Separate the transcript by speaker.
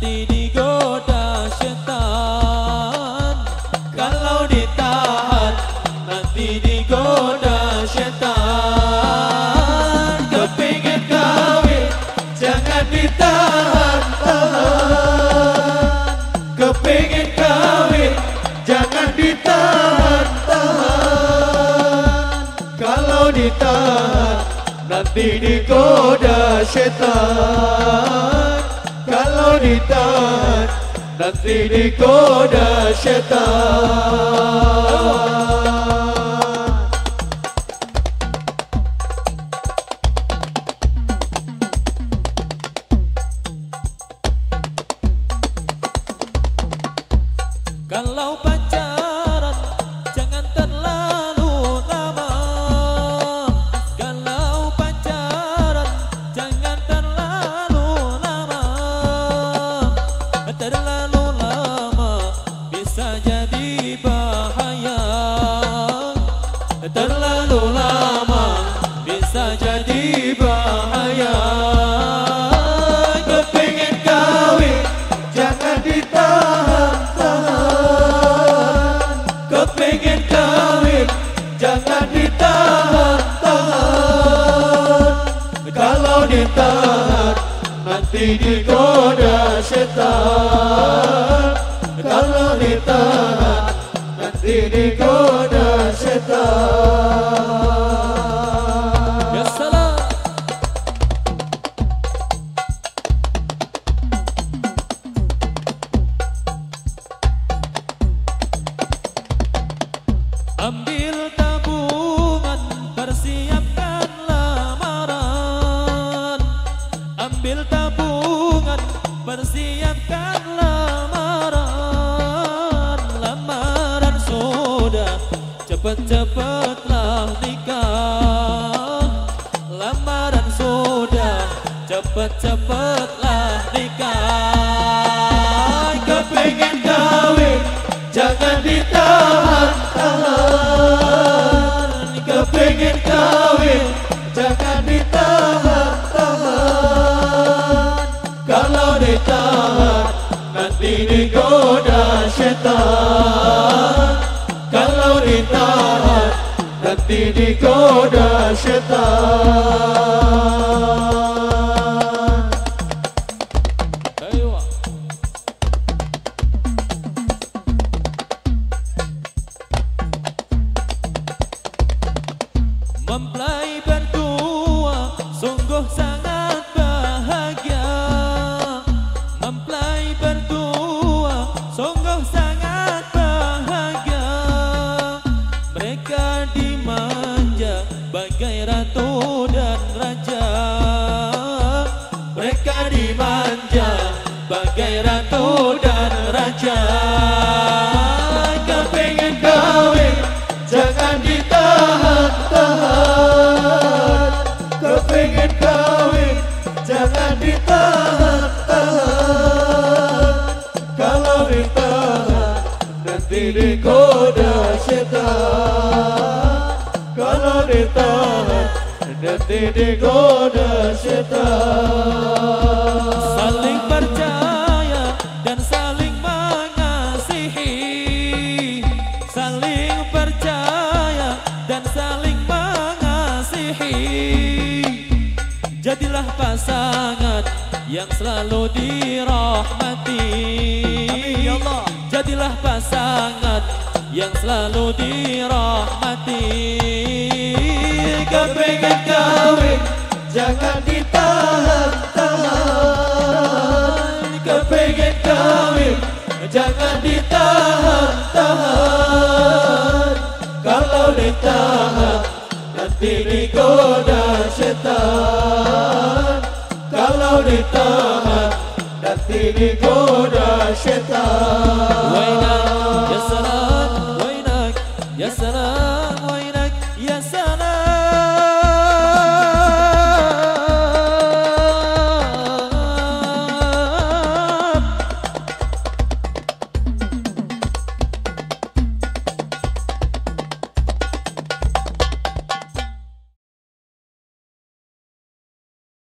Speaker 1: nanti digoda syaitan. Kalau ditahan nanti digoda syaitan. Kepingin kawin jangan ditahan-tahan. Kepingin kawin jangan ditahan-tahan. Kalau ditahan nanti digoda syaitan. Kalau ditahan nanti digoda syaitan. Kalau pacaran jangan terlalu lama. Kalau pacaran jangan terlalu lama. Terlalu lama bisa jadi bahaya. Terlalu lama bisa jadi bahaya. Kepingin kawin jangan ditahan-tahan. Kepingin kawin jangan ditahan-tahan. Kalau ditahan nanti digoda syaitan. Kalau ditahan nanti digoda syaitan. Ya salam. Ambil tabungan, persiapkan lamaran. Ambil tabungan, persiapkan lamaran. Lamaran sudah, cepet-cepetlah nikah. Lamaran sudah, cepet-cepetlah nikah. Kepingin kawin jangan ditahan-tahan. Kepingin kawin jangan ditahan-tahan. Kalau ditahan nanti digoda syaitan. Kalau ditahan nanti digoda syaitan. Ayo. Mempelai berdua sungguh sangat bahagia. Mempelai berdua sungguh sangat bahagia. Mereka dimanja bagai ratu dan raja. Mereka dimanja bagai ratu dan raja. Kepingin kawin jangan ditahan-tahan. Kepingin kawin jangan ditahan-tahan. Kalau ditahan nanti digoda syaitan. Kalau ditahan nanti digoda syaitan. Saling percaya dan saling mengasihi. Saling percaya dan saling mengasihi. Jadilah pasangan yang selalu dirahmati. Amin ya Allah. Jadilah pasangan yang selalu dirahmati. Kepingin kawin jangan ditahan-tahan. Kepingin kawin jangan ditahan-tahan. Kalau ditahan nanti digoda syaitan. Kalau ditahan nanti digoda syaitan. Wainak ya salam, wainak ya salam.